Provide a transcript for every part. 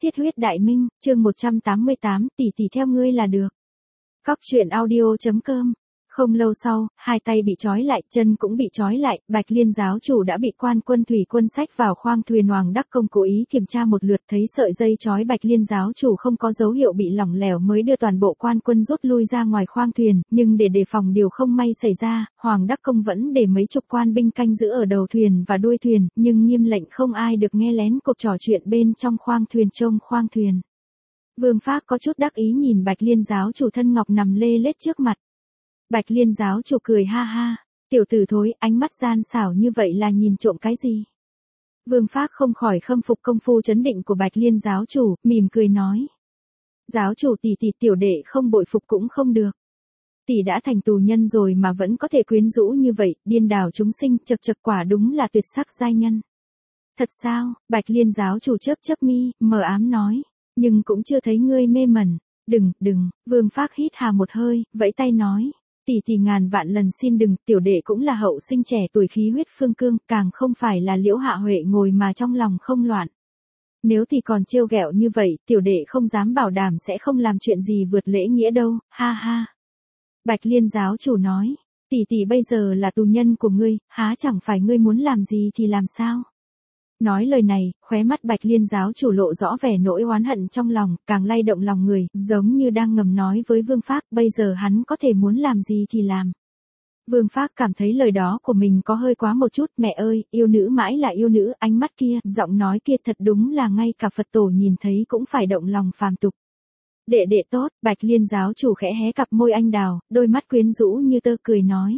Thiết huyết đại minh, chương 188, tỷ tỷ theo ngươi là được. Cóc truyện audio.com. Không lâu sau, hai tay bị trói lại, chân cũng bị trói lại, Bạch Liên giáo chủ đã bị quan quân thủy quân xách vào khoang thuyền Hoàng Đắc Công cố ý kiểm tra một lượt, thấy sợi dây trói Bạch Liên giáo chủ không có dấu hiệu bị lỏng lẻo mới đưa toàn bộ quan quân rút lui ra ngoài khoang thuyền, nhưng để đề phòng điều không may xảy ra, Hoàng Đắc Công vẫn để mấy chục quan binh canh giữ ở đầu thuyền và đuôi thuyền, nhưng nghiêm lệnh không ai được nghe lén cuộc trò chuyện bên trong khoang thuyền trông khoang thuyền. Vương Phác có chút đắc ý nhìn Bạch Liên giáo chủ thân ngọc nằm lê lết trước mặt. Bạch Liên giáo chủ cười ha ha, tiểu tử thối, ánh mắt gian xảo như vậy là nhìn trộm cái gì? Vương Phác không khỏi khâm phục công phu trấn định của Bạch Liên giáo chủ, mỉm cười nói. Giáo chủ tỷ tỷ, tiểu đệ không bội phục cũng không được. Tỷ đã thành tù nhân rồi mà vẫn có thể quyến rũ như vậy, điên đảo chúng sinh, chật quả đúng là tuyệt sắc giai nhân. Thật sao? Bạch Liên giáo chủ chớp mi, mờ ám nói, nhưng cũng chưa thấy ngươi mê mẩn. Đừng, Vương Phác hít hà một hơi, vẫy tay nói. Tỷ ngàn vạn lần xin đừng, tiểu đệ cũng là hậu sinh trẻ tuổi khí huyết phương cương, càng không phải là Liễu Hạ Huệ ngồi mà trong lòng không loạn. Nếu tỷ còn trêu ghẹo như vậy, tiểu đệ không dám bảo đảm sẽ không làm chuyện gì vượt lễ nghĩa đâu, ha ha. Bạch Liên giáo chủ nói, tỷ bây giờ là tù nhân của ngươi, há chẳng phải ngươi muốn làm gì thì làm sao? Nói lời này, khóe mắt Bạch Liên giáo chủ lộ rõ vẻ nỗi oán hận trong lòng, càng lay động lòng người, giống như đang ngầm nói với Vương Phác, bây giờ hắn có thể muốn làm gì thì làm. Vương Phác cảm thấy lời đó của mình có hơi quá một chút, mẹ ơi, yêu nữ mãi là yêu nữ, ánh mắt kia, giọng nói kia thật đúng là ngay cả Phật tổ nhìn thấy cũng phải động lòng phàm tục. Đệ tốt, Bạch Liên giáo chủ khẽ hé cặp môi anh đào, đôi mắt quyến rũ như tơ cười nói.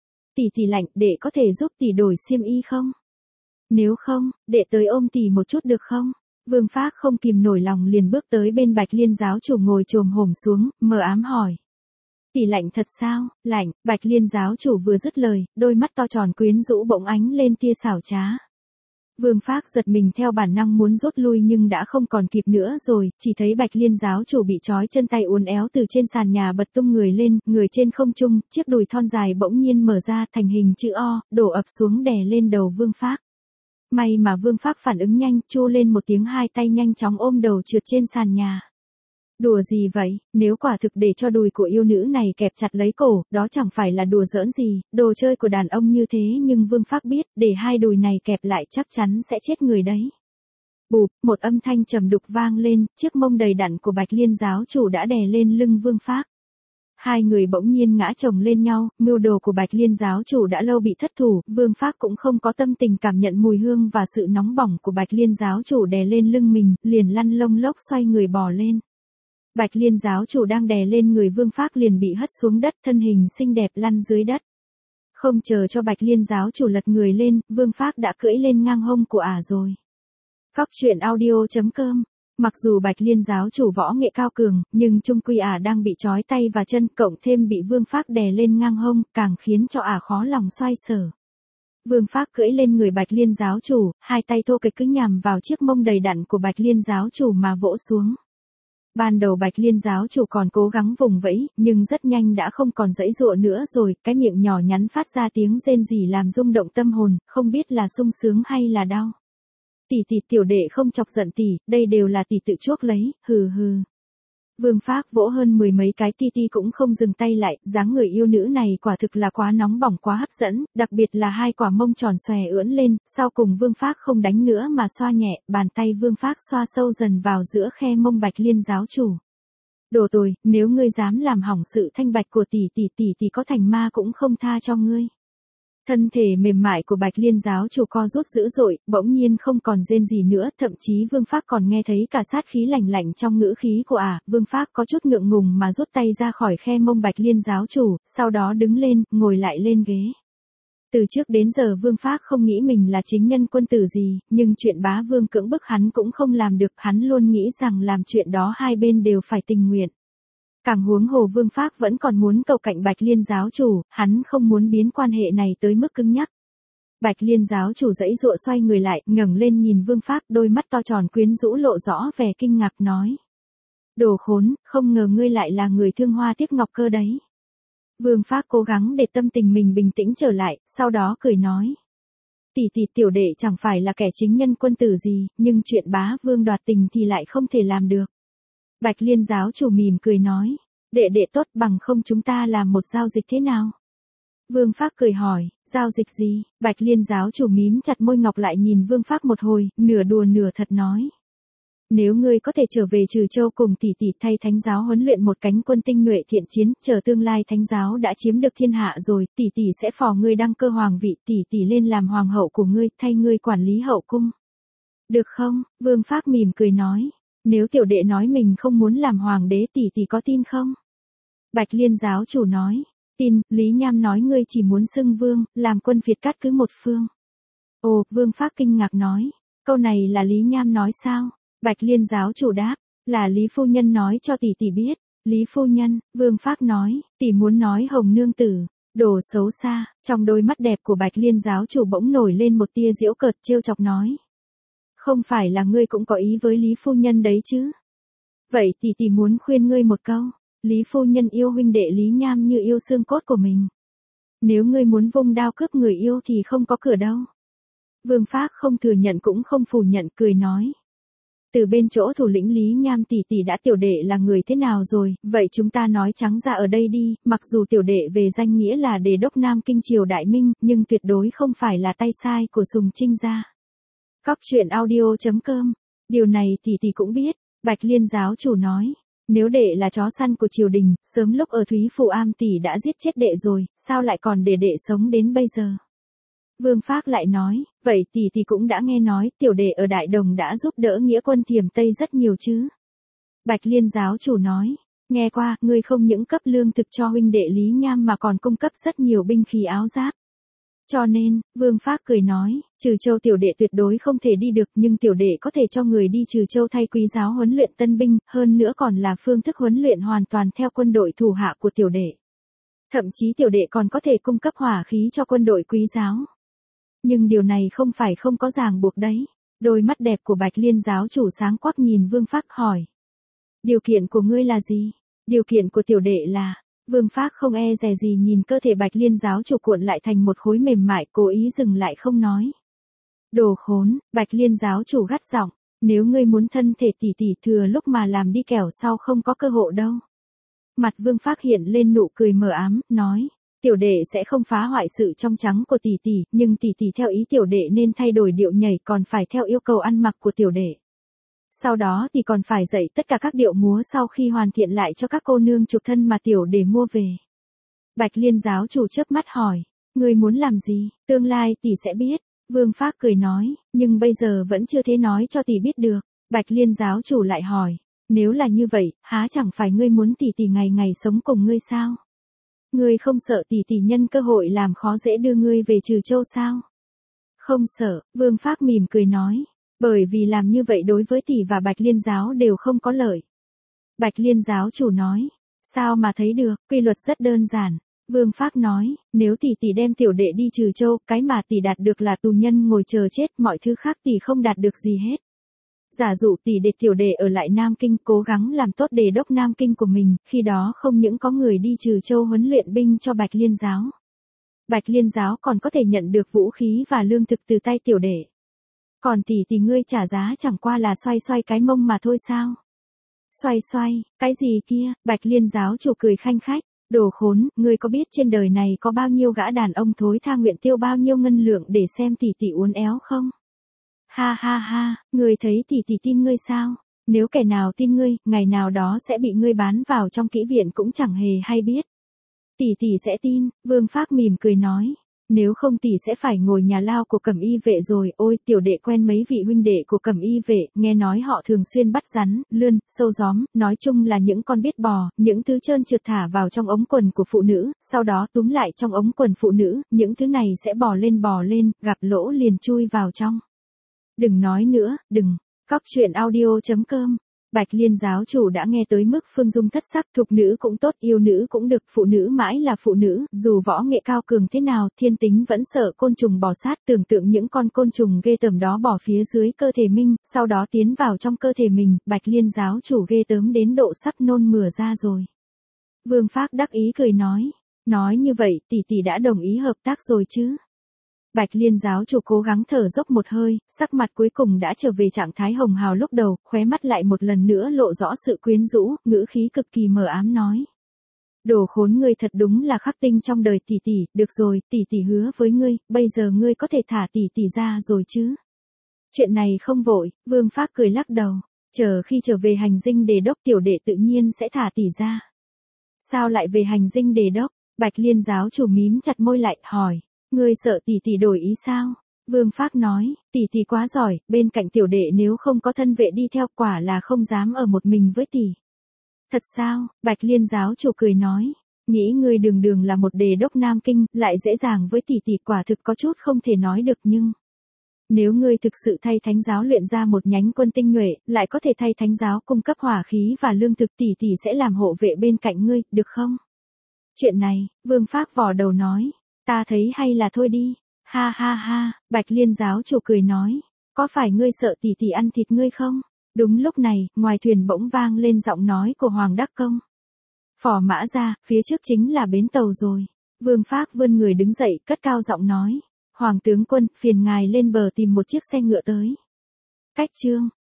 Tỷ lạnh, đệ có thể giúp tỷ đổi xiêm y không? Nếu không, đệ tới ôm tỷ một chút được không? Vương Phác không kìm nổi lòng liền bước tới bên Bạch Liên giáo chủ ngồi chồm hổm xuống, mờ ám hỏi. Tỷ lạnh thật sao? Lạnh, Bạch Liên giáo chủ vừa dứt lời, đôi mắt to tròn quyến rũ bỗng ánh lên tia xảo trá. Vương Phác giật mình theo bản năng muốn rút lui nhưng đã không còn kịp nữa rồi, chỉ thấy Bạch Liên giáo chủ bị trói chân tay uốn éo từ trên sàn nhà bật tung người lên, người trên không trung, chiếc đùi thon dài bỗng nhiên mở ra thành hình chữ O, đổ ập xuống đè lên đầu Vương Phác. May mà Vương Phác phản ứng nhanh, chu lên một tiếng, hai tay nhanh chóng ôm đầu trượt trên sàn nhà. Đùa gì vậy, nếu quả thực để cho đùi của yêu nữ này kẹp chặt lấy cổ, đó chẳng phải là đùa giỡn gì, đồ chơi của đàn ông như thế, nhưng Vương Phác biết, để hai đùi này kẹp lại chắc chắn sẽ chết người đấy. Bụp, một âm thanh trầm đục vang lên, chiếc mông đầy đặn của Bạch Liên giáo chủ đã đè lên lưng Vương Phác. Hai người bỗng nhiên ngã chồng lên nhau, mưu đồ của Bạch Liên giáo chủ đã lâu bị thất thủ, Vương Phác cũng không có tâm tình cảm nhận mùi hương và sự nóng bỏng của Bạch Liên giáo chủ đè lên lưng mình, liền lăn lông lốc xoay người bò lên. Bạch Liên giáo chủ đang đè lên người Vương Phác liền bị hất xuống đất, thân hình xinh đẹp lăn dưới đất. Không chờ cho Bạch Liên giáo chủ lật người lên, Vương Phác đã cưỡi lên ngang hông của ả rồi. Cóc truyện audio.com. Mặc dù Bạch Liên giáo chủ võ nghệ cao cường, nhưng chung quy ả đang bị trói tay và chân, cộng thêm bị Vương Phác đè lên ngang hông, càng khiến cho ả khó lòng xoay sở. Vương Phác cưỡi lên người Bạch Liên giáo chủ, hai tay thô kệch cứ nhằm vào chiếc mông đầy đặn của Bạch Liên giáo chủ mà vỗ xuống. Ban đầu Bạch Liên giáo chủ còn cố gắng vùng vẫy, nhưng rất nhanh đã không còn giãy giụa nữa rồi, cái miệng nhỏ nhắn phát ra tiếng rên rỉ làm rung động tâm hồn, không biết là sung sướng hay là đau. Tỷ tiểu đệ không chọc giận tỷ, đây đều là tỷ tự chuốc lấy, hừ. Vương Phác vỗ hơn mười mấy cái ti cũng không dừng tay lại, dáng người yêu nữ này quả thực là quá nóng bỏng quá hấp dẫn, đặc biệt là hai quả mông tròn xòe ưỡn lên, sau cùng Vương Phác không đánh nữa mà xoa nhẹ, bàn tay Vương Phác xoa sâu dần vào giữa khe mông Bạch Liên giáo chủ. Đồ tồi, nếu ngươi dám làm hỏng sự thanh bạch của tỷ có thành ma cũng không tha cho ngươi. Thân thể mềm mại của Bạch Liên giáo chủ co rút dữ dội, bỗng nhiên không còn rên gì nữa, thậm chí Vương Phác còn nghe thấy cả sát khí lạnh trong ngữ khí của ả, Vương Phác có chút ngượng ngùng mà rút tay ra khỏi khe mông Bạch Liên giáo chủ, sau đó đứng lên, ngồi lại lên ghế. Từ trước đến giờ Vương Phác không nghĩ mình là chính nhân quân tử gì, nhưng chuyện bá vương cưỡng bức hắn cũng không làm được, hắn luôn nghĩ rằng làm chuyện đó hai bên đều phải tình nguyện. Càng huống hồ Vương Phác vẫn còn muốn cầu cạnh Bạch Liên giáo chủ, hắn không muốn biến quan hệ này tới mức cứng nhắc. Bạch Liên giáo chủ giãy giụa xoay người lại, ngẩng lên nhìn Vương Phác, đôi mắt to tròn quyến rũ lộ rõ vẻ kinh ngạc nói. Đồ khốn, không ngờ ngươi lại là người thương hoa tiếc ngọc cơ đấy. Vương Phác cố gắng để tâm tình mình bình tĩnh trở lại, sau đó cười nói. Tỷ tiểu đệ chẳng phải là kẻ chính nhân quân tử gì, nhưng chuyện bá vương đoạt tình thì lại không thể làm được. Bạch Liên giáo chủ mỉm cười nói, đệ tốt, bằng không chúng ta làm một giao dịch thế nào? Vương Phác cười hỏi, giao dịch gì? Bạch Liên giáo chủ mím chặt môi ngọc lại nhìn Vương Phác một hồi, nửa đùa nửa thật nói. Nếu ngươi có thể trở về Trừ Châu cùng tỷ thay thánh giáo huấn luyện một cánh quân tinh nhuệ thiện chiến, chờ tương lai thánh giáo đã chiếm được thiên hạ rồi, tỷ sẽ phò ngươi đăng cơ hoàng vị, tỷ lên làm hoàng hậu của ngươi, thay ngươi quản lý hậu cung. Được không? Vương Phác mỉm cười nói. Nếu tiểu đệ nói mình không muốn làm hoàng đế, tỷ có tin không? Bạch Liên giáo chủ nói. Tin, Lý Nham nói ngươi chỉ muốn xưng vương, làm quân Việt cát cứ một phương. Ồ, Vương Phác kinh ngạc nói. Câu này là Lý Nham nói sao? Bạch Liên giáo chủ đáp, là Lý phu nhân nói cho tỷ biết. Lý phu nhân, Vương Phác nói, tỷ muốn nói Hồng nương tử, đồ xấu xa. Trong đôi mắt đẹp của Bạch Liên giáo chủ bỗng nổi lên một tia giễu cợt trêu chọc nói. Không phải là ngươi cũng có ý với Lý phu nhân đấy chứ? Vậy tỷ muốn khuyên ngươi một câu, Lý phu nhân yêu huynh đệ Lý Nham như yêu xương cốt của mình. Nếu ngươi muốn vung đao cướp người yêu thì không có cửa đâu. Vương Phác không thừa nhận cũng không phủ nhận, cười nói. Từ bên chỗ thủ lĩnh Lý Nham tỷ đã tiểu đệ là người thế nào rồi, vậy chúng ta nói trắng ra ở đây đi, mặc dù tiểu đệ về danh nghĩa là đề đốc Nam Kinh triều Đại Minh, nhưng tuyệt đối không phải là tay sai của Sùng Trinh gia. Cóc truyện audio.com, điều này tỷ cũng biết, Bạch Liên giáo chủ nói. Nếu đệ là chó săn của triều đình, sớm lúc ở Thúy Phụ Am tỷ đã giết chết đệ rồi, sao lại còn để đệ sống đến bây giờ? Vương Phác lại nói, vậy tỷ cũng đã nghe nói, tiểu đệ ở Đại Đồng đã giúp đỡ nghĩa quân Thiểm Tây rất nhiều chứ. Bạch Liên giáo chủ nói, nghe qua, ngươi không những cấp lương thực cho huynh đệ Lý Nham mà còn cung cấp rất nhiều binh khí áo giáp. Cho nên, Vương Phác cười nói, Trừ Châu tiểu đệ tuyệt đối không thể đi được, nhưng tiểu đệ có thể cho người đi Trừ Châu thay Quý giáo huấn luyện tân binh, hơn nữa còn là phương thức huấn luyện hoàn toàn theo quân đội thủ hạ của tiểu đệ. Thậm chí tiểu đệ còn có thể cung cấp hỏa khí cho quân đội Quý giáo. Nhưng điều này không phải không có ràng buộc đấy. Đôi mắt đẹp của Bạch Liên giáo chủ sáng quắc nhìn Vương Phác hỏi. Điều kiện của ngươi là gì? Điều kiện của tiểu đệ là... Vương Phác không e dè gì nhìn cơ thể Bạch Liên giáo chủ cuộn lại thành một khối mềm mại, cố ý dừng lại không nói. Đồ khốn, Bạch Liên giáo chủ gắt giọng, nếu ngươi muốn thân thể tỷ thừa lúc mà làm đi kẻo sau không có cơ hội đâu. Mặt Vương Phác hiện lên nụ cười mờ ám, nói, tiểu đệ sẽ không phá hoại sự trong trắng của tỷ, nhưng tỷ theo ý tiểu đệ nên thay đổi điệu nhảy, còn phải theo yêu cầu ăn mặc của tiểu đệ. Sau đó thì còn phải dạy tất cả các điệu múa sau khi hoàn thiện lại cho các cô nương chụp thân mà tiểu đệ mua về. Bạch Liên giáo chủ chớp mắt hỏi, ngươi muốn làm gì, tương lai tỷ sẽ biết. Vương Phác cười nói, nhưng bây giờ vẫn chưa thể nói cho tỷ biết được. Bạch Liên giáo chủ lại hỏi, nếu là như vậy, há chẳng phải ngươi muốn tỷ ngày ngày sống cùng ngươi sao? Ngươi không sợ tỷ nhân cơ hội làm khó dễ đưa ngươi về Trừ Châu sao? Không sợ, Vương Phác mỉm cười nói. Bởi vì làm như vậy đối với tỷ và Bạch Liên giáo đều không có lợi. Bạch Liên giáo chủ nói, sao mà thấy được, quy luật rất đơn giản. Vương Phác nói, nếu tỷ đem tiểu đệ đi Trừ Châu, cái mà tỷ đạt được là tù nhân ngồi chờ chết, mọi thứ khác tỷ không đạt được gì hết. Giả dụ tỷ để tiểu đệ ở lại Nam Kinh, cố gắng làm tốt đề đốc Nam Kinh của mình, khi đó không những có người đi Trừ Châu huấn luyện binh cho Bạch Liên giáo. Bạch Liên giáo còn có thể nhận được vũ khí và lương thực từ tay tiểu đệ. Còn tỷ ngươi trả giá chẳng qua là xoay cái mông mà thôi sao? Xoay, cái gì kia? Bạch Liên giáo chủ cười khanh khách, đồ khốn, ngươi có biết trên đời này có bao nhiêu gã đàn ông thối tha nguyện tiêu bao nhiêu ngân lượng để xem tỷ uốn éo không? Ha, ngươi thấy tỷ tin ngươi sao? Nếu kẻ nào tin ngươi, ngày nào đó sẽ bị ngươi bán vào trong kỹ viện cũng chẳng hề hay biết. Tỷ sẽ tin, Vương Phác mỉm cười nói. Nếu không tỷ sẽ phải ngồi nhà lao của Cẩm Y vệ rồi, ôi tiểu đệ quen mấy vị huynh đệ của Cẩm Y vệ, nghe nói họ thường xuyên bắt rắn, lươn, sâu gióm, nói chung là những con biết bò, những thứ trơn trượt thả vào trong ống quần của phụ nữ, sau đó túm lại trong ống quần phụ nữ, những thứ này sẽ bò lên, gặp lỗ liền chui vào trong. Đừng nói nữa, đừng. Cóc truyện audio.com. Bạch Liên giáo chủ đã nghe tới mức phương dung thất sắc, thục nữ cũng tốt, yêu nữ cũng được, phụ nữ mãi là phụ nữ, dù võ nghệ cao cường thế nào, thiên tính vẫn sợ côn trùng bò sát, tưởng tượng những con côn trùng ghê tởm đó bò phía dưới cơ thể mình, sau đó tiến vào trong cơ thể mình, Bạch Liên giáo chủ ghê tởm đến độ sắp nôn mửa ra rồi. Vương Phác đắc ý cười nói như vậy, tỷ đã đồng ý hợp tác rồi chứ? Bạch Liên giáo chủ cố gắng thở dốc một hơi, sắc mặt cuối cùng đã trở về trạng thái hồng hào lúc đầu, khóe mắt lại một lần nữa lộ rõ sự quyến rũ, ngữ khí cực kỳ mờ ám nói. Đồ khốn ngươi thật đúng là khắc tinh trong đời tỷ tỷ, được rồi, tỷ tỷ hứa với ngươi, bây giờ ngươi có thể thả tỷ tỷ ra rồi chứ. Chuyện này không vội, Vương Phác cười lắc đầu, chờ khi trở về hành dinh đề đốc tiểu đệ tự nhiên sẽ thả tỷ ra. Sao lại về hành dinh đề đốc? Bạch Liên giáo chủ mím chặt môi lại, hỏi, ngươi sợ tỷ tỷ đổi ý sao? Vương Phác nói, tỷ tỷ quá giỏi, bên cạnh tiểu đệ nếu không có thân vệ đi theo quả là không dám ở một mình với tỷ. Thật sao? Bạch Liên giáo chủ cười nói, nghĩ ngươi đường đường là một đề đốc Nam Kinh, lại dễ dàng với tỷ tỷ quả thực có chút không thể nói được nhưng... Nếu ngươi thực sự thay thánh giáo luyện ra một nhánh quân tinh nhuệ, lại có thể thay thánh giáo cung cấp hỏa khí và lương thực tỷ tỷ sẽ làm hộ vệ bên cạnh ngươi, được không? Chuyện này, Vương Phác vò đầu nói, ta thấy hay là thôi đi, ha ha ha, Bạch Liên giáo chủ cười nói, có phải ngươi sợ tỷ tỷ ăn thịt ngươi không? Đúng lúc này, ngoài thuyền bỗng vang lên giọng nói của Hoàng Đắc Công. Phò mã ra, phía trước chính là bến tàu rồi. Vương Phác vươn người đứng dậy, cất cao giọng nói. Hoàng tướng quân, phiền ngài lên bờ tìm một chiếc xe ngựa tới. Cách chương